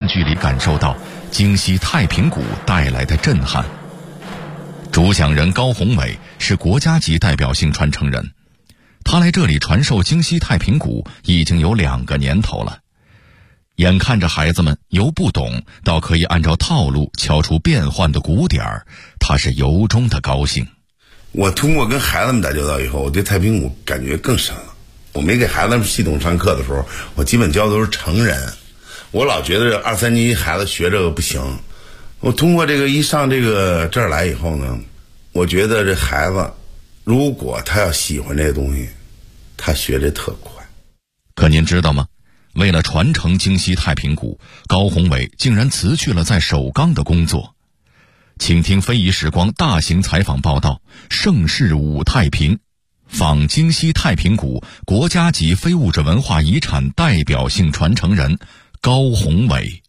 距离感受到京西太平鼓带来的震撼。主讲人高宏伟是国家级代表性传承人，他来这里传授京西太平鼓已经有2个年头了。眼看着孩子们由不懂到可以按照套路敲出变换的鼓点儿，他是由衷的高兴。 我通过跟孩子们打交道以后，我对太平鼓感觉更深了。我没给孩子们系统上课的时候，我基本教的都是成人。我老觉得2、3年级孩子学这个不行。我通过这个一上这儿来以后呢，我觉得这孩子如果他要喜欢这个东西，他学这特快。 可您知道吗？为了传承京西太平鼓，高宏伟竟然辞去了在首钢的工作。请听非遗时光大型采访报道，盛世舞太平，访京西太平鼓国家级非物质文化遗产代表性传承人高宏伟。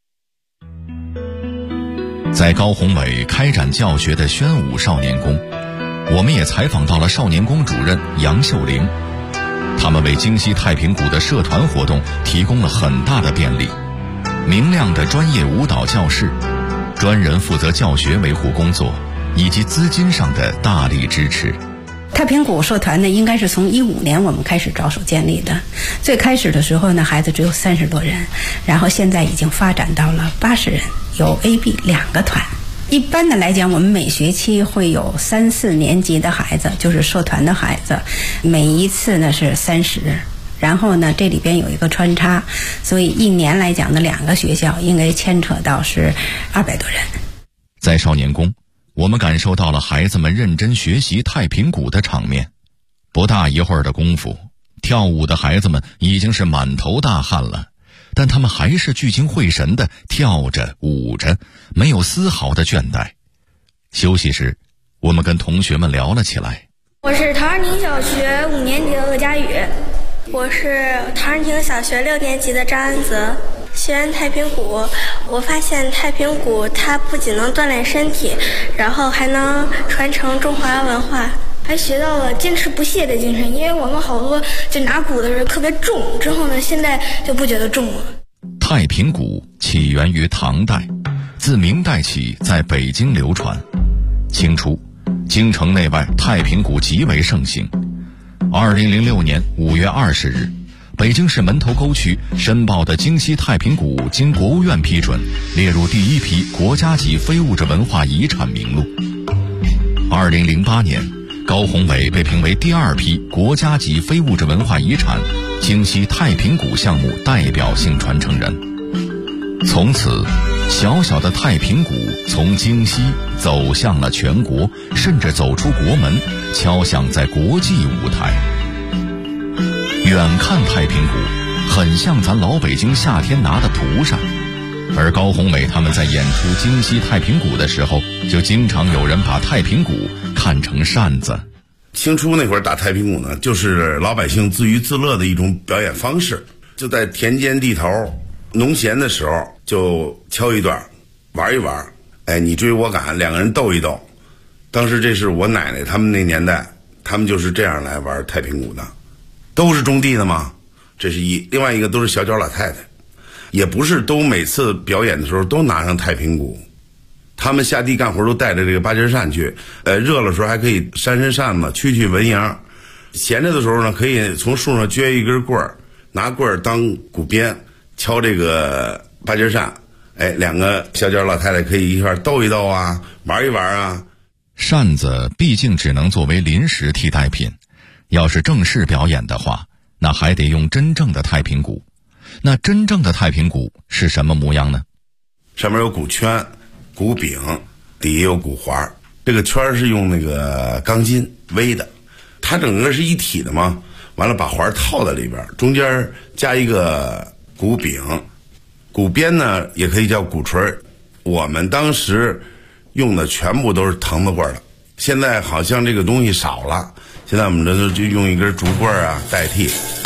在高宏伟开展教学的宣武少年宫，我们也采访到了少年宫主任杨秀玲。他们为京西太平鼓的社团活动提供了很大的便利，明亮的专业舞蹈教室，专人负责教学维护工作，以及资金上的大力支持。 太平鼓社团呢，应该是从15年我们开始着手建立的。最开始的时候呢，孩子只有30多人，然后现在已经发展到了80人，有 A、B 2个团。一般的来讲，我们每学期会有3、4年级的孩子，就是社团的孩子，每一次呢是30，然后呢这里边有一个穿插，所以一年来讲的2个学校应该牵扯到是200多人。 在少年宫，我们感受到了孩子们认真学习太平鼓的场面。不大一会儿的功夫，跳舞的孩子们已经是满头大汗了，但他们还是聚精会神地跳着舞着，没有丝毫的倦怠。休息时，我们跟同学们聊了起来。 我是陶然亭小学5年级的鄂佳宇。我是陶然亭小学6年级的张安泽。学完太平鼓，我发现太平鼓它不仅能锻炼身体，然后还能传承中华文化，还学到了坚持不懈的精神。因为我们好多就拿鼓的人特别重，之后呢现在就不觉得重了。 太平鼓起源于唐代，自明代起在北京流传。清初，京城内外太平鼓极为盛行。2006年5月20日，北京市门头沟区申报的京西太平鼓经国务院批准，列入第1批国家级非物质文化遗产名录。2008年，高宏伟被评为第2批国家级非物质文化遗产京西太平鼓项目代表性传承人。从此，小小的太平鼓从京西走向了全国，甚至走出国门，敲响在国际舞台。远看太平鼓很像咱老北京夏天拿的蒲扇，而高宏伟他们在演出京西太平鼓的时候，就经常有人把太平鼓看成扇子。 清初那会儿打太平鼓呢，就是老百姓自娱自乐的一种表演方式，就在田间地头农闲的时候就敲一段玩一玩，你追我赶，2个人斗一斗。当时这是我奶奶他们那年代，他们就是这样来玩太平鼓的。都是种地的嘛，这是一。另外一个都是小脚老太太，也不是都每次表演的时候都拿上太平鼓，他们下地干活都带着这个八节扇去，热的时候还可以扇扇子驱蚊蝇，闲着的时候呢可以从树上撅一根棍儿，拿棍儿当鼓鞭敲这个八节扇，2个小脚老太太可以一块斗一斗啊，玩一玩啊。 扇子毕竟只能作为临时替代品，要是正式表演的话，那还得用真正的太平鼓。那真正的太平鼓是什么模样呢？ 上面有鼓圈、鼓柄，底下有鼓环，这个圈是用那个钢筋煨的，它整个是一体的嘛，完了把环套在里边，中间加一个鼓柄，鼓边呢也可以叫鼓槌。我们当时用的全部都是藤子棍的，现在好像这个东西少了，现在我们这就用一根竹棍啊代替。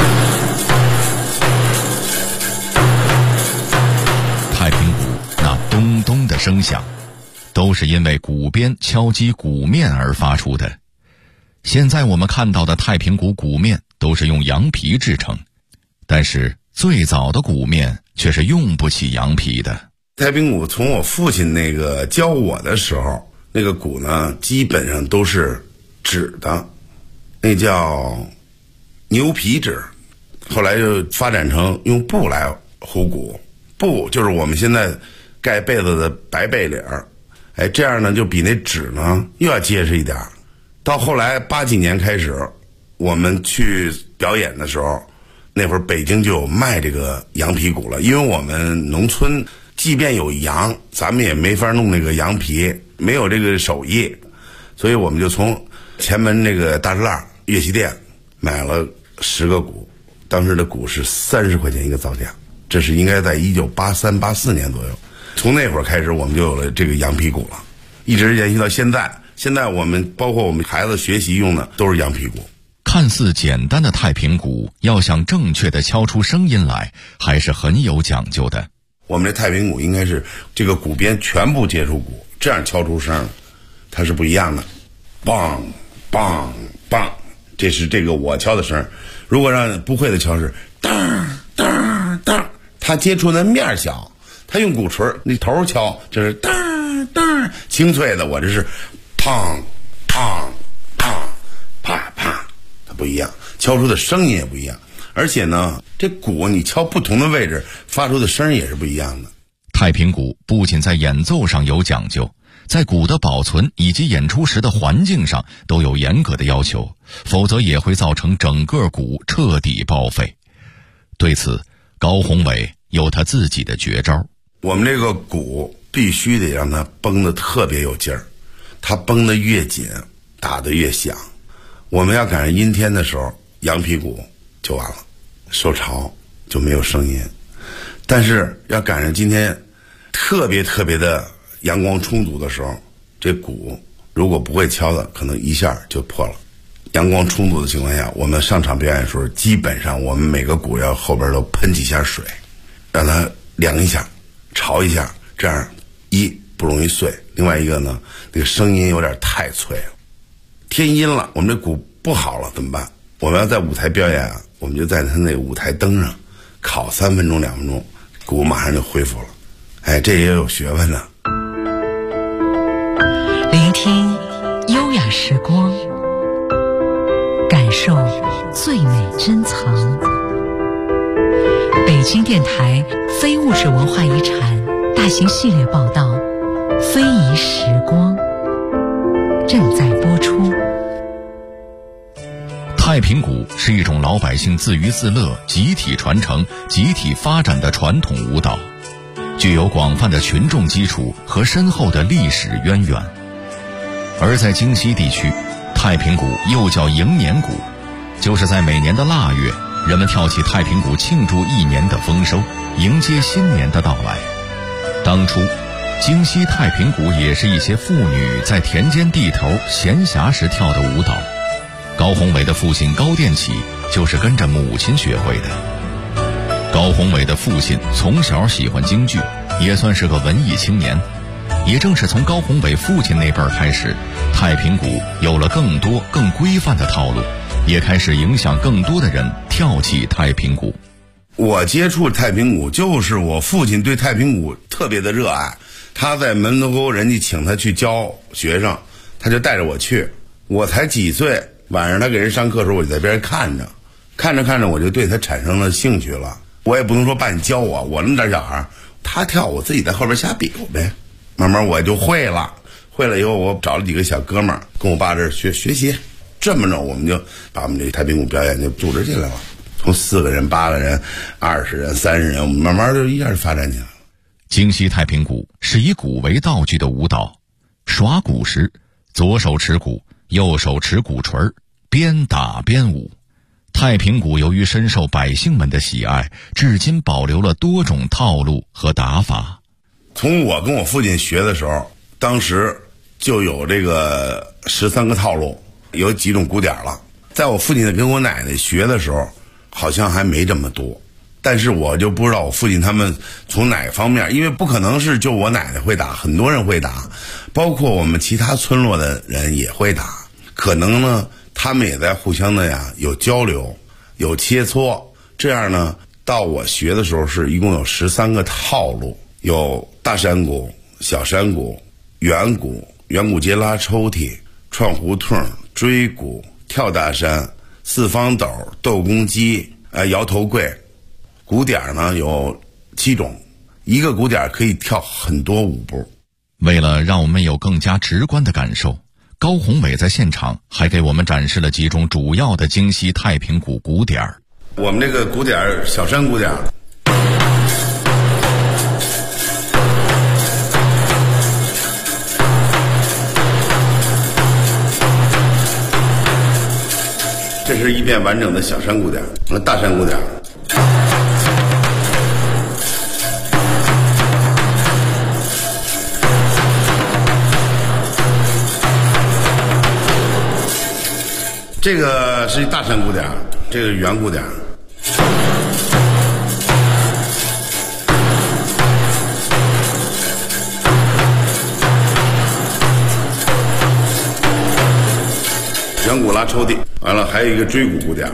太平鼓那咚咚的声响，都是因为鼓鞭敲击鼓面而发出的。现在我们看到的太平鼓鼓面都是用羊皮制成，但是最早的鼓面却是用不起羊皮的。 太平鼓从我父亲那个教我的时候，那个鼓呢基本上都是纸的，那叫牛皮纸，后来就发展成用布来糊鼓，布就是我们现在盖被子的白被领儿，这样呢就比那纸呢又要结实一点。到后来80几年开始，我们去表演的时候，那会儿北京就有卖这个羊皮鼓了，因为我们农村即便有羊，咱们也没法弄那个羊皮，没有这个手艺，所以我们就从前门那个大栅栏乐器店买了10个鼓，当时的鼓是30块钱一个造价，这是应该在1983、84年左右。从那会儿开始，我们就有了这个羊皮鼓了，一直延续到现在。现在我们包括我们孩子学习用的都是羊皮鼓。 看似简单的太平鼓，要想正确的敲出声音来，还是很有讲究的。 我们这太平鼓应该是这个鼓边全部接触鼓，这样敲出声，它是不一样的。梆梆梆，这是这个我敲的声。如果让不会的敲是当当当，他接触的面小，他用鼓槌那头敲，这是当当清脆的，我这是砰砰砰啪啪，它不一样，敲出的声音也不一样。而且呢，这鼓你敲不同的位置发出的声也是不一样的。 太平鼓不仅在演奏上有讲究，在鼓的保存以及演出时的环境上都有严格的要求，否则也会造成整个鼓彻底报废。对此，高宏伟有他自己的绝招。 我们这个鼓必须得让它绷得特别有劲儿，它绷得越紧，打得越响。我们要赶上阴天的时候，羊皮鼓就完了，受潮就没有声音。但是要赶上今天特别的阳光充足的时候，这鼓如果不会敲的，可能一下就破了。阳光充足的情况下，我们上场表演的时候，基本上我们每个鼓要后边都喷几下水，让它凉一下，潮一下，这样一不容易碎，另外一个呢，那个声音有点太脆了。天阴了，我们这鼓不好了怎么办？我们要在舞台表演啊，我们就在他那舞台灯上烤3分钟2分钟，鼓马上就恢复了。这也有学问呢。 聆听优雅时光，感受最美珍藏。北京电台非物质文化遗产大型系列报道《非遗时光》正在播出。 太平鼓是一种老百姓自娱自乐、集体传承、集体发展的传统舞蹈，具有广泛的群众基础和深厚的历史渊源。而在京西地区，太平鼓又叫迎年鼓，就是在每年的腊月，人们跳起太平鼓庆祝一年的丰收，迎接新年的到来。当初京西太平鼓也是一些妇女在田间地头闲暇时跳的舞蹈。高宏伟的父亲高殿启就是跟着母亲学会的。高宏伟的父亲从小喜欢京剧，也算是个文艺青年。也正是从高宏伟父亲那辈儿开始，太平鼓有了更多更规范的套路，也开始影响更多的人跳起太平鼓。 我接触太平鼓就是我父亲对太平鼓特别的热爱，他在门头沟人家请他去教学生，他就带着我去。我才几岁，晚上他给人上课的时候，我就在边上看着我就对他产生了兴趣了。我也不能说爸你教我那么点小孩，他跳我自己在后边瞎比划呗，慢慢我就会了以后，我找了几个小哥们儿跟我爸这儿学习，这么着我们就把我们这太平鼓表演就组织起来了，从4个人、8个人、20人、30人，我们慢慢就一下就发展起来了。 京西太平鼓是以鼓为道具的舞蹈，耍鼓时左手持鼓，右手持鼓槌，边打边舞。太平鼓由于深受百姓们的喜爱，至今保留了多种套路和打法。 从我跟我父亲学的时候，当时就有这个13个套路，有几种鼓点了。在我父亲跟我奶奶学的时候，好像还没这么多，但是我就不知道我父亲他们从哪方面，因为不可能是就我奶奶会打，很多人会打，包括我们其他村落的人也会打，可能呢他们也在互相的有交流，有切磋，这样呢到我学的时候是一共有13个套路，有大山鼓、小山鼓、圆鼓、圆鼓街拉抽屉、串胡同、追鼓、跳大山、四方斗、斗公鸡、摇头柜。鼓点呢有7种，一个鼓点可以跳很多舞步。 为了让我们有更加直观的感受，高宏伟在现场还给我们展示了几种主要的京西太平鼓鼓点。 我们这个鼓点，小山鼓点，这是一遍完整的小山鼓点，大山鼓点。这个是大山鼓点，这个是圆鼓点。圆鼓拉抽屉，完了还有一个追鼓鼓点。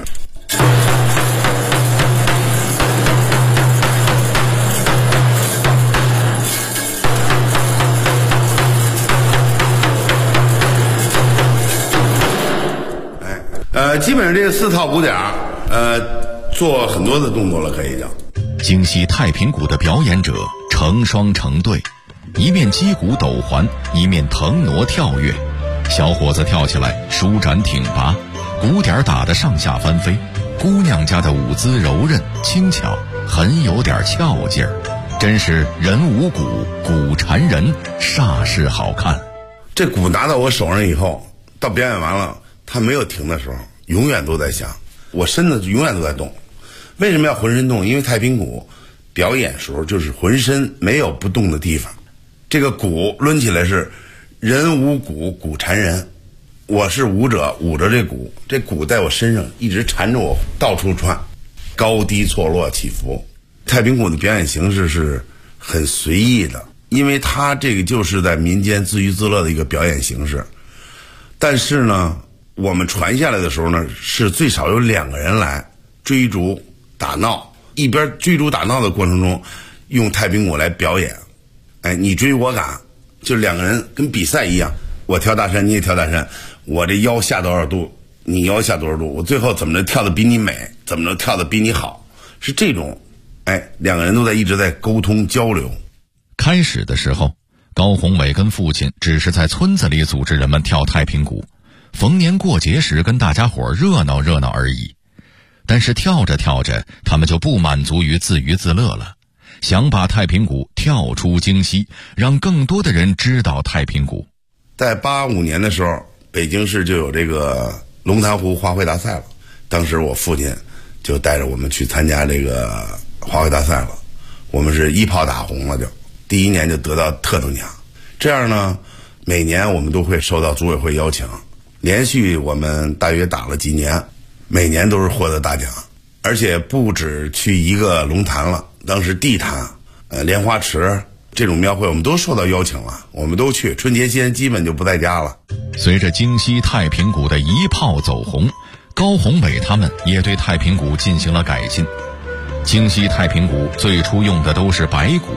基本上这个4套鼓点，做很多的动作了，可以叫。 京西太平鼓的表演者成双成对，一面击鼓抖环，一面腾挪跳跃。小伙子跳起来舒展挺拔，鼓点打得上下翻飞。姑娘家的舞姿柔韧轻巧，很有点俏劲儿，真是人舞鼓，鼓缠人，煞是好看。 这鼓拿到我手上以后，到表演完了，他没有停的时候，永远都在响，我身子永远都在动。为什么要浑身动？因为太平鼓表演时候就是浑身没有不动的地方。这个鼓抡起来是人舞鼓，鼓缠人。我是舞者，舞着这鼓，这鼓在我身上一直缠着我，到处窜，高低错落起伏。太平鼓的表演形式是很随意的，因为它这个就是在民间自娱自乐的一个表演形式。但是呢，我们传下来的时候呢，是最少有2个人来追逐打闹，一边追逐打闹的过程中，用太平鼓来表演。你追我赶，就2个人跟比赛一样，我跳大山，你也跳大山，我这腰下多少度，你腰下多少度，我最后怎么着跳的比你美，怎么着跳的比你好，是这种。2个人都一直在沟通交流。 开始的时候，高宏伟跟父亲只是在村子里组织人们跳太平鼓，逢年过节时跟大家伙热闹热闹而已。但是跳着跳着，他们就不满足于自娱自乐了，想把太平鼓跳出京西，让更多的人知道太平鼓。 在85年的时候，北京市就有这个龙潭湖花卉大赛了，当时我父亲就带着我们去参加这个花卉大赛了，我们是一炮打红了，就第1年就得到特等奖。这样呢，每年我们都会受到组委会邀请，连续我们大约打了几年，每年都是获得大奖，而且不止去一个龙潭了，当时地坛、莲花池这种庙会我们都受到邀请了，我们都去，春节期间基本就不在家了。 随着京西太平鼓的一炮走红，高宏伟他们也对太平鼓进行了改进。京西太平鼓最初用的都是白鼓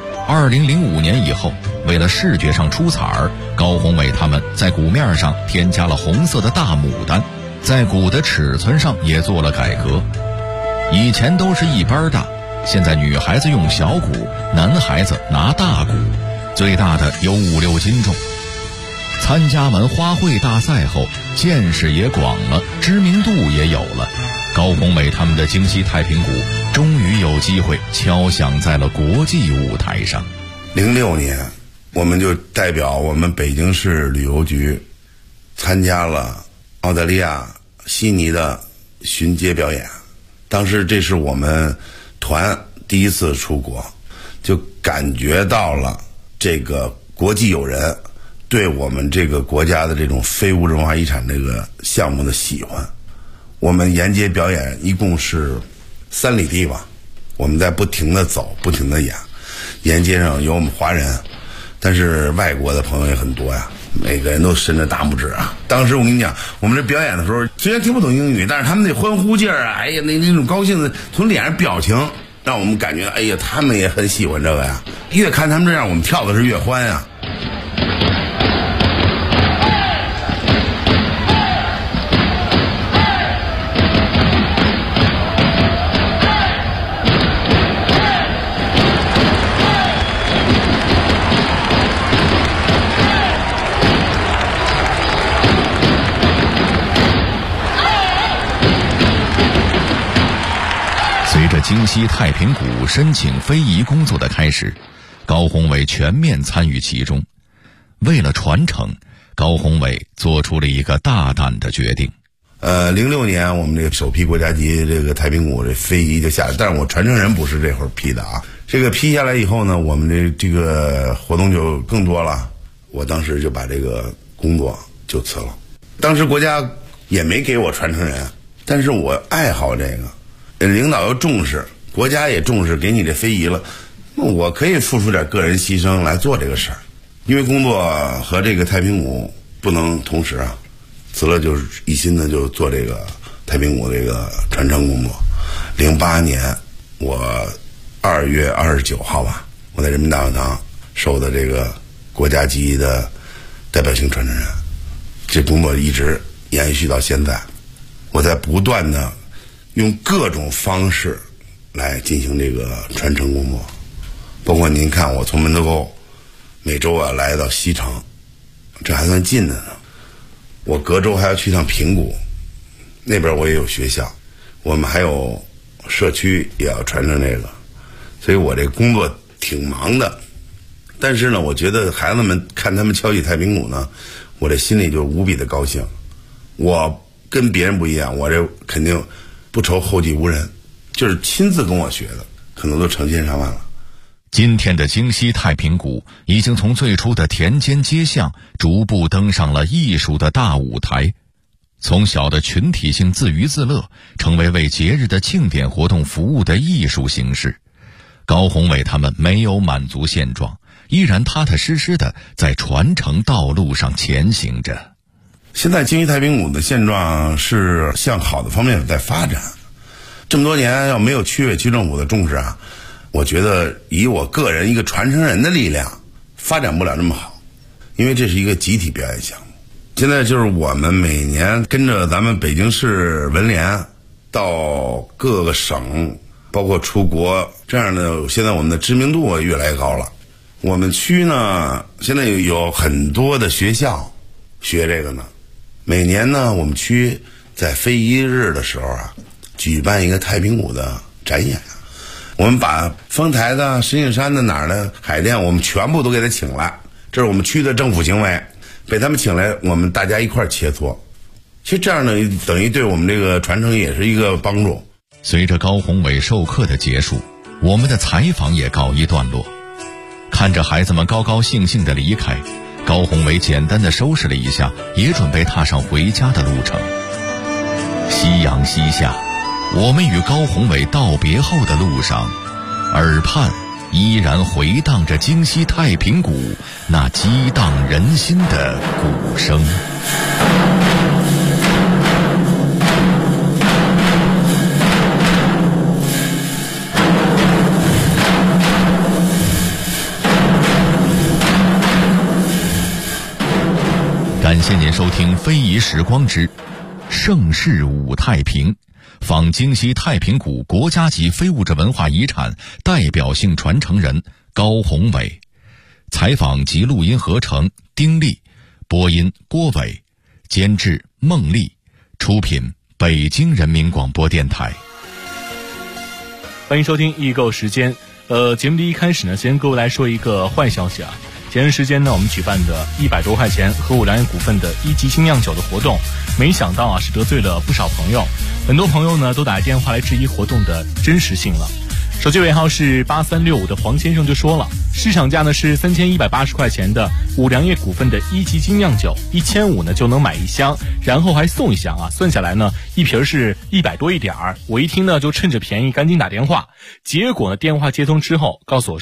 ，2005年以后，为了视觉上出彩儿，高宏伟他们在鼓面上添加了红色的大牡丹，在鼓的尺寸上也做了改革。以前都是一般大，现在女孩子用小鼓，男孩子拿大鼓，最大的有5-6斤重。参加完花卉大赛后，见识也广了，知名度也有了。高宏伟他们的京西太平鼓终于有机会敲响在了国际舞台上。 06年，我们就代表我们北京市旅游局参加了澳大利亚悉尼的巡街表演。当时这是我们团第一次出国，就感觉到了这个国际友人对我们这个国家的这种非物质文化遗产这个项目的喜欢。我们沿街表演一共是3里地吧，我们在不停的走，不停的演。沿街上有我们华人，但是外国的朋友也很多呀， 每个人都伸着大拇指啊！当时我跟你讲，我们这表演的时候，虽然听不懂英语，但是他们那欢呼劲儿啊，哎呀，那种高兴的，从脸上表情，让我们感觉，哎呀，他们也很喜欢这个呀。越看他们这样，我们跳的是越欢啊。 随着京西太平谷申请非遗工作的开始，高宏伟全面参与其中。为了传承，高宏伟做出了一个大胆的决定。 06年我们这个首批国家级这个太平谷这非遗就下来，但是我传承人不是这会儿批的啊。这个批下来以后呢，我们这个活动就更多了。我当时就把这个工作就辞了。当时国家也没给我传承人，但是我爱好这个。领导又重视，国家也重视，给你这非遗了，那我可以付出点个人牺牲来做这个事儿。因为工作和这个太平谷不能同时啊，辞了就是一心的就做这个太平谷这个传承工作。08年我2月29号吧，我在人民大会堂收的这个国家级的代表性传承人，这工作一直延续到现在。我在不断的用各种方式来进行这个传承工作，包括您看我从门头沟每周啊来到西城，这还算近的呢。我隔周还要去趟平谷，那边我也有学校，我们还有社区也要传承这个，所以我这工作挺忙的。但是呢，我觉得孩子们看他们敲起太平鼓呢，我这心里就无比的高兴。我跟别人不一样，我这肯定不愁后继无人，就是亲自跟我学的，可能都成千上万了。 今天的京西太平鼓已经从最初的田间街巷逐步登上了艺术的大舞台，从小的群体性自娱自乐成为节日的庆典活动服务的艺术形式。高宏伟他们没有满足现状，依然踏踏实实地在传承道路上前行着。 现在京西太平鼓的现状是向好的方面在发展，这么多年要没有区委区政府的重视啊，我觉得以我个人一个传承人的力量发展不了那么好，因为这是一个集体表演项目。现在就是我们每年跟着咱们北京市文联到各个省包括出国，这样的现在我们的知名度越来越高了。我们区呢现在有很多的学校学这个呢，每年呢我们区在非遗日的时候啊举办一个太平鼓的展演，我们把丰台的、石景山的、哪儿的、海淀，我们全部都给他请来，这是我们区的政府行为，被他们请来，我们大家一块儿切磋。其实这样呢，等于对我们这个传承也是一个帮助。 随着高宏伟授课的结束，我们的采访也告一段落。看着孩子们高高兴兴地离开，高宏伟简单地收拾了一下，也准备踏上回家的路程。夕阳西下，我们与高宏伟道别后的路上，耳畔依然回荡着京西太平鼓那激荡人心的鼓声。感谢您收听《非遗时光之盛世舞太平》，访京西太平鼓国家级非物质文化遗产代表性传承人高宏伟。采访及录音合成丁力，播音郭伟，监制孟丽，出品北京人民广播电台。 欢迎收听易购时间。节目的一开始呢，先各位来说一个坏消息啊。前段时间呢，我们举办的100多块钱和五粮液股份的1级精酿酒的活动，没想到啊是得罪了不少朋友，很多朋友呢都打电话来质疑活动的真实性了。手机尾号是8365的黄先生就说了，市场价呢是3180块钱的五粮液股份的1级精酿酒，1500呢就能买一箱，然后还送一箱啊，算下来呢一瓶是100多一点儿。我一听呢就趁着便宜赶紧打电话，结果呢电话接通之后告诉我说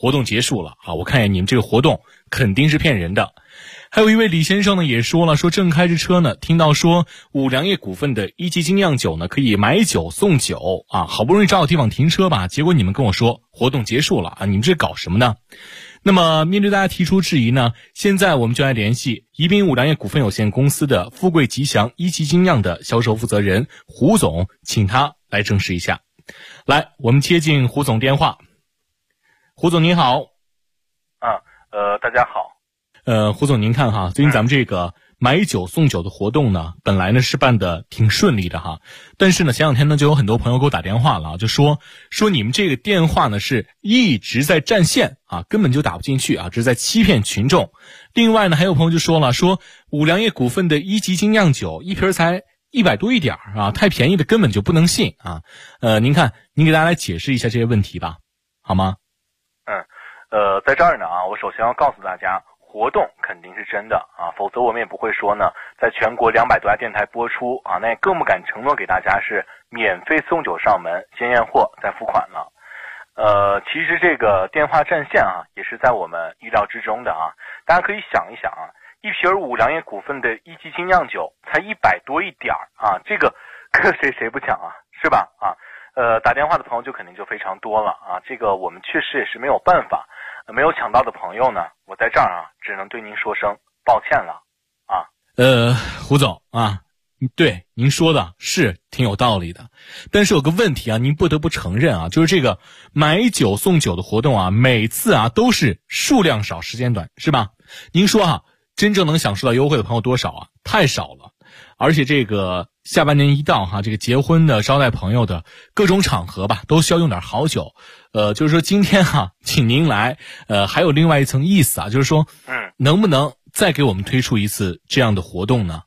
活动结束了啊，我看见你们这个活动肯定是骗人的。还有一位李先生呢也说了，说正开着车呢，听到说五粮液股份的一级精酿酒呢可以买酒送酒啊，好不容易找到地方停车吧，结果你们跟我说活动结束了啊，你们这搞什么呢？那么面对大家提出质疑呢，现在我们就来联系宜宾五粮液股份有限公司的富贵吉祥一级精酿的销售负责人胡总，请他来证实一下。来，我们接进胡总电话。胡总您好。 大家好。 胡总您看哈，最近咱们这个买酒送酒的活动呢，本来呢是办的挺顺利的哈，但是呢前两天呢就有很多朋友给我打电话了，就说你们这个电话呢是一直在占线啊，根本就打不进去啊，这是在欺骗群众。另外呢还有朋友就说了，说五粮液股份的一级精酿酒一瓶才100多一点啊，太便宜的根本就不能信啊。您看您给大家来解释一下这些问题吧，好吗？ 在这儿呢啊，我首先要告诉大家，活动肯定是真的啊，否则我们也不会说呢，在全国200多家电台播出啊，那也更不敢承诺给大家是免费送酒上门，先验货再付款了。其实这个电话占线啊，也是在我们意料之中的啊。大家可以想一想啊，一瓶五粮液股份的一级精酿酒才100多一点啊，这个谁不抢啊，是吧？啊，打电话的朋友就肯定就非常多了啊，这个我们确实也是没有办法。没有抢到的朋友呢，我在这儿啊，只能对您说声抱歉了啊。 胡总啊，对您说的是挺有道理的，但是有个问题啊，您不得不承认啊，就是这个买酒送酒的活动啊，每次啊都是数量少时间短，是吧？您说啊，真正能享受到优惠的朋友多少啊？太少了。而且这个下半年一到哈，这个结婚的、招待朋友的各种场合吧，都需要用点好酒。就是说今天哈，请您来，还有另外一层意思啊，就是说，能不能再给我们推出一次这样的活动呢？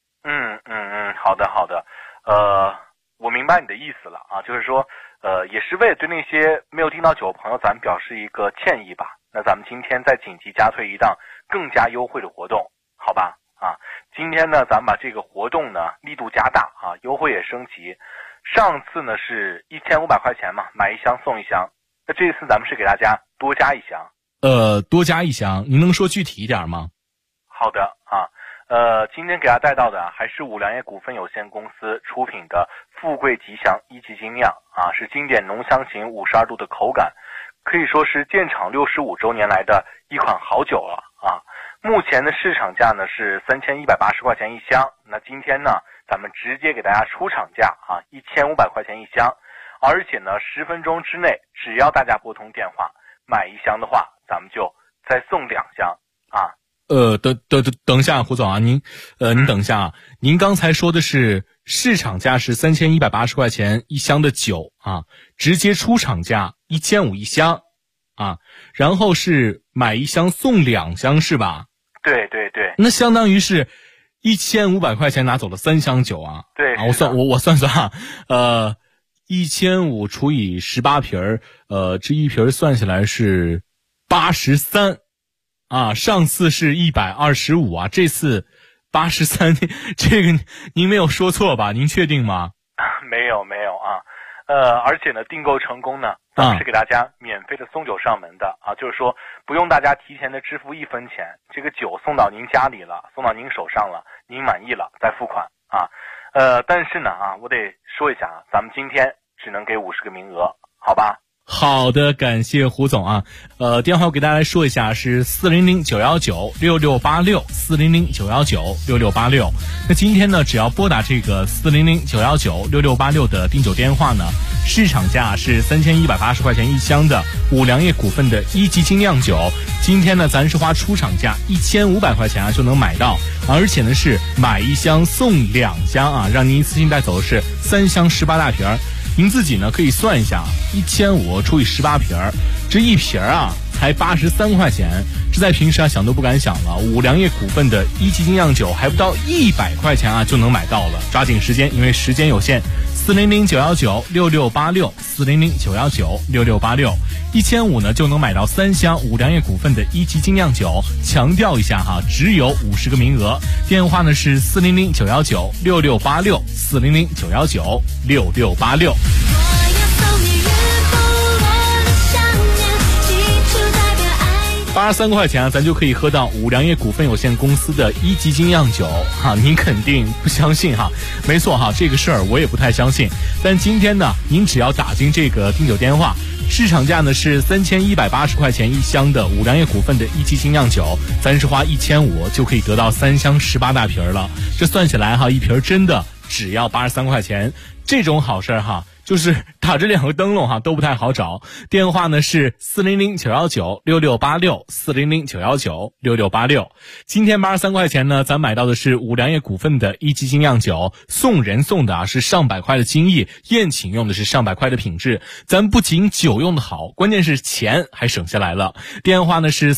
好的，我明白你的意思了啊，就是说，也是为了对那些没有订到酒的朋友，咱们表示一个歉意吧。那咱们今天再紧急加推一档更加优惠的活动，好吧？啊，今天呢，咱们把这个活动呢力度加大啊，优惠也升级。上次呢是1500块钱嘛，买一箱送一箱。那这一次咱们是给大家多加一箱。 多加一箱，您能说具体一点吗？ 好的啊，今天给大家带到的还是五粮液股份有限公司出品的富贵吉祥一级精酿啊，是经典浓香型52度的口感，可以说是建厂65周年来的一款好酒了啊。目前的市场价呢是3180块钱一箱，那今天呢咱们直接给大家出厂价啊，1500块钱一箱，而且呢10分钟之内，只要大家拨通电话买一箱的话，咱们就再送2箱啊。 等一下，胡总啊，您等一下啊，您刚才说的是市场价是3180块钱一箱的酒啊，直接出厂价1500一箱啊，然后是买一箱送2箱是吧？ 对， 那相当于是1500块钱拿走了3箱酒啊。 对啊，我算啊，1500除以18瓶这一瓶算下来是83啊，上次是125啊，这次83，这个您没有说错吧？您确定吗？ 没有啊。而且呢，订购成功呢，咱们是给大家免费的送酒上门的啊，就是说不用大家提前的支付1分钱，这个酒送到您家里了，送到您手上了，您满意了再付款啊。但是呢啊，我得说一下啊，咱们今天只能给50个名额，好吧？ 好的，感谢胡总啊。电话我给大家来说一下，是400-919-6686，400-919-6686。那今天呢，只要拨打这个400-919-6686的订酒电话呢，市场价是3180块钱一箱的五粮液股份的一级精酿酒，今天呢，咱是花出厂价1500块钱啊就能买到，而且呢是买一箱送2箱啊，让您一次性带走的是3箱18大瓶。您自己呢可以算一下，1500除以18瓶，这一瓶啊才83块钱，这在平时啊想都不敢想了。五粮液股份的一级精酿酒还不到100块钱啊就能买到了，抓紧时间，因为时间有限。400-919-6686，400-919-6686，1500呢就能买到3箱五粮液股份的一级精酿酒。强调一下哈，只有50个名额。电话呢是400-919-6686，400-919-6686。 83块钱啊，咱就可以喝到五粮液股份有限公司的1级精酿酒哈，您肯定不相信哈？没错哈，这个事儿我也不太相信。但今天呢，您只要打进这个订酒电话，市场价呢是3180块钱一箱的五粮液股份的1级精酿酒，咱是花1500就可以得到3箱18大瓶了。这算起来哈，一瓶真的只要83块钱，这种好事哈。就是打这2个灯笼哈都不太好找，电话呢是400-919-6686，400-919-6686。今天83块钱呢，咱买到的是五粮液股份的1级精酿酒，送人送的是上百块的精益，宴请用的是上百块的品质。咱不仅酒用的好，关键是钱还省下来了。电话呢是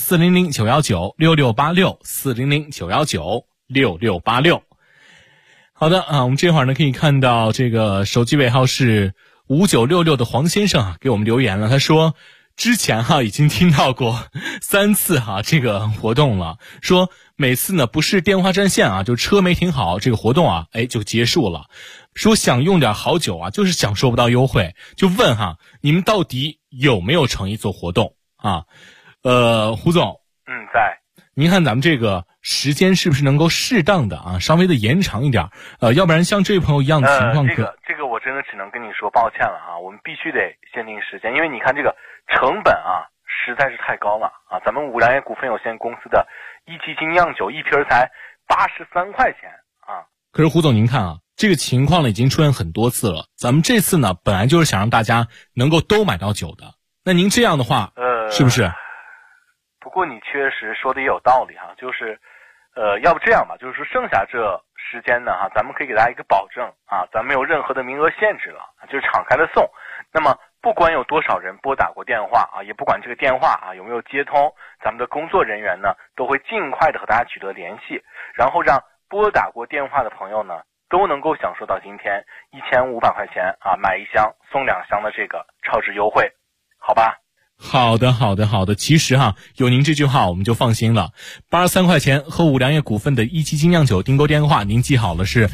400-919-6686，400-919-6686。好的啊，我们这会儿呢可以看到这个手机尾号是5966的黄先生啊给我们留言了，他说之前已经听到过3次这个活动了，说每次呢不是电话占线就车没停好，这个活动就结束了，说想用点好酒就是享受不到优惠，就问你们到底有没有诚意做活动胡总在。 您看咱们这个时间是不是能够适当的稍微的延长一点，要不然像这位朋友一样的情况这个我真的只能跟你说抱歉了我们必须得限定时间，因为你看这个成本实在是太高了咱们五粮液股份有限公司的1级精酿酒一瓶才83块钱可是胡总您看这个情况呢已经出现很多次了，咱们这次呢本来就是想让大家能够都买到酒的，那您这样的话是不是？ 不过你确实说的也有道理就是要不这样吧，就是说剩下这时间呢咱们可以给大家一个保证咱没有任何的名额限制了，就是敞开的送。那么不管有多少人拨打过电话也不管这个电话有没有接通，咱们的工作人员呢都会尽快的和大家取得联系，然后让拨打过电话的朋友呢都能够享受到今天1500块钱买1箱送2箱的这个超值优惠，好吧？ 好的，其实有您这句话我们就放心了。83块钱和五粮液股份的1级精酿酒订购电话您记好了，是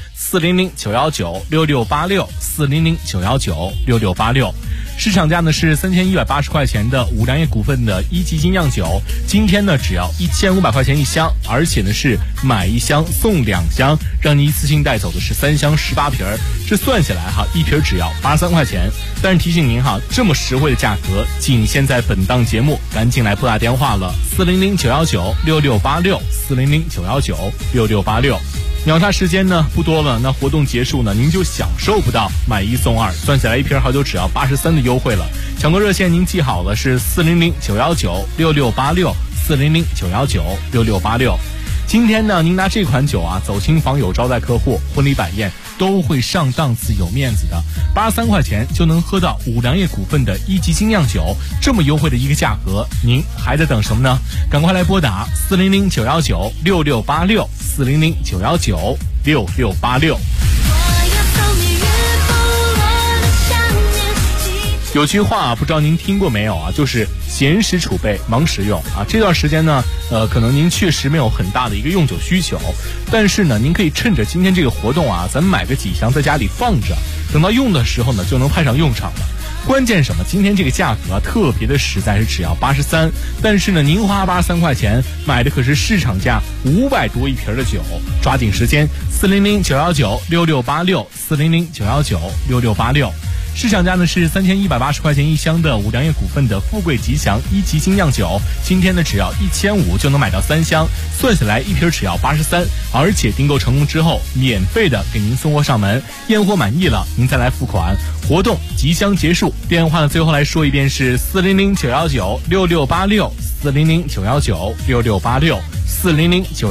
400-919-6686，400-919-6686。市场价呢是3180块钱的五粮液股份的1级精酿酒，今天呢只要1500块钱一箱，而且呢是买1箱送2箱，让你一次性带走的是3箱18瓶，这算下来一瓶只要83块钱。但是提醒您这么实惠的价格仅限在本档节目，赶紧来拨打电话了，400-919-6686，400-919-6686。秒杀时间呢不多了，那活动结束呢您就享受不到买1送2，算下来一瓶好酒只要83的优惠了。抢购热线您记好了，是400-919-6686，400-919-6686。今天呢您拿这款酒走亲访友、招待客户、婚礼摆宴都会上档次有面子的，83块钱就能喝到五粮液股份的1级精酿酒，这么优惠的一个价格，您还在等什么呢？赶快来拨打400-919-6686，400-919-6686。有句话不知道您听过没有就是闲时储备，忙时用这段时间呢可能您确实没有很大的一个用酒需求，但是呢您可以趁着今天这个活动咱们买个几箱在家里放着，等到用的时候呢就能派上用场了。关键什么？今天这个价格特别的实在，是只要83，但是呢您花83块钱买的可是市场价500多一瓶的酒，抓紧时间，400-919-6686，400-919-6686。市场价呢是3180块钱一箱的五粮液股份的富贵吉祥1级精酿酒，今天呢只要1500就能买到3箱，算下来一瓶只要83，而且订购成功之后免费的给您送货上门，验货满意了您再来付款。活动即将结束，电话呢最后来说一遍是400-919-6686，400-919-6686，400-919